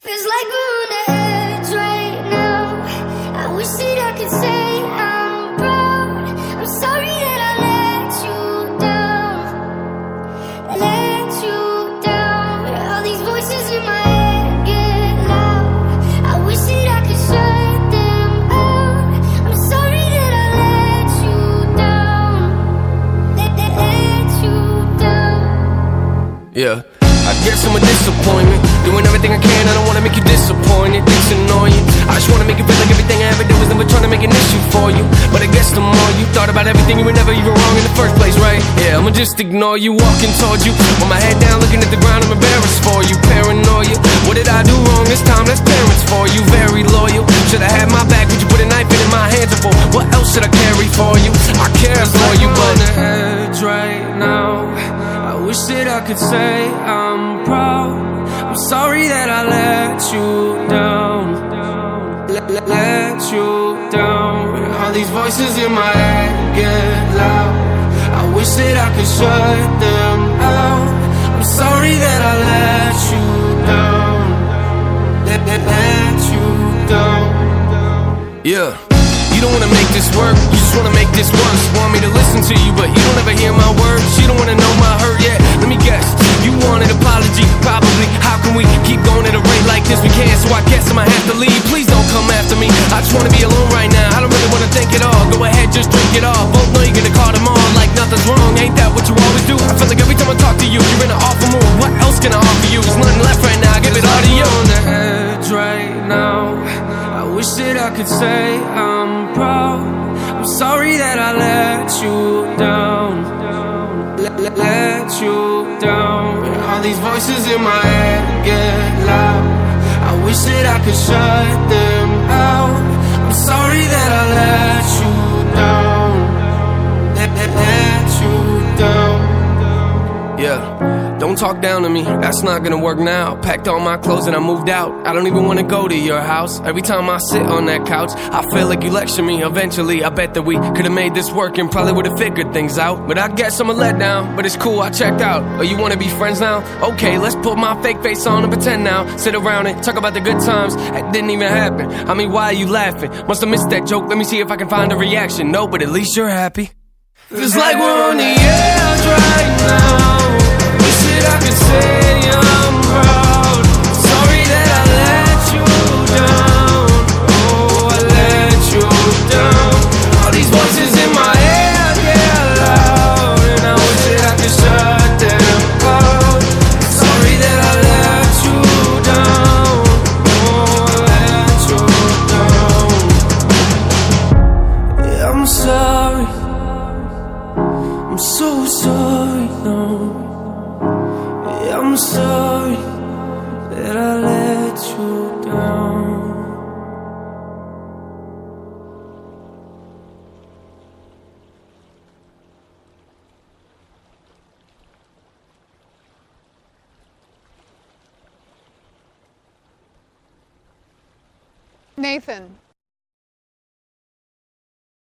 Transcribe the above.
Feels like we're on the edge right now. I wish that I could say I'm proud. I'm sorry that I let you down. Let you down. All these voices in my head get loud. I wish that I could shut them out. I'm sorry that I let you down. Let you down. Yeah, I guess I'm a disappointment. Doing everything I can, I don't wanna make you disappointed. It's annoying. I just wanna make you feel like everything I ever did was never trying to make an issue for you. But I guess the more you thought about everything, you were never even wrong in the first place, right? Yeah, I'ma just ignore you, walking towards you with my head down, looking at the ground. I'm embarrassed for you, paranoia. What did I do wrong this time? That's parents for you, very loyal. Should've had my back, but you put a knife in my hands before. What else should I carry for you? I care for you, but on the edge right now. I wish that I could say I'm proud. I'm sorry that I let you down. Let you down. All these voices in my head get loud. I wish that I could shut them out. I'm sorry that I let you down. Let you down. Yeah. You don't wanna make this work, you just wanna make this worse. Want me to listen to you, but you don't ever hear my words. You don't wanna know my hurt yet. Let me guess, you want an apology, probably. How can we keep going at a rate like this? We can't, so I guess I'ma have to leave. Please don't come after me, I just wanna be alone right now. I don't really wanna think at all, go ahead, just drink it all. Both know you're gonna call them on like nothing's wrong. Ain't that what you always do? I feel like every time I talk to you, you're in an awful mood. What else can I offer you? There's nothing left right now, I give it all to you. On the edge right now. I wish that I could say I'm proud. I'm sorry that I let you down. Let you down. All these voices in my head get loud. I wish that I could shut them out. I'm sorry that I let you down. Let you down. Yeah. Don't talk down to me, that's not gonna work now. Packed all my clothes and I moved out. I don't even wanna go to your house. Every time I sit on that couch, I feel like you lecture me. Eventually, I bet that we could've made this work and probably would've figured things out. But I guess I'm a letdown, but it's cool, I checked out. Oh, you wanna be friends now? Okay, let's put my fake face on and pretend now. Sit around and talk about the good times that didn't even happen. I mean, why are you laughing? Must have missed that joke, let me see if I can find a reaction. No, but at least you're happy. Feels like we're on the edge right now. Wish that I could say I'm proud. Sorry that I let you down. Oh, I let you down. All these voices in my head get loud, and I wish that I could shut them out. Sorry that I let you down. Oh, I let you down. Yeah, I'm sorry. I'm so sorry, no. Yeah, I'm sorry that I let you down. Nathan.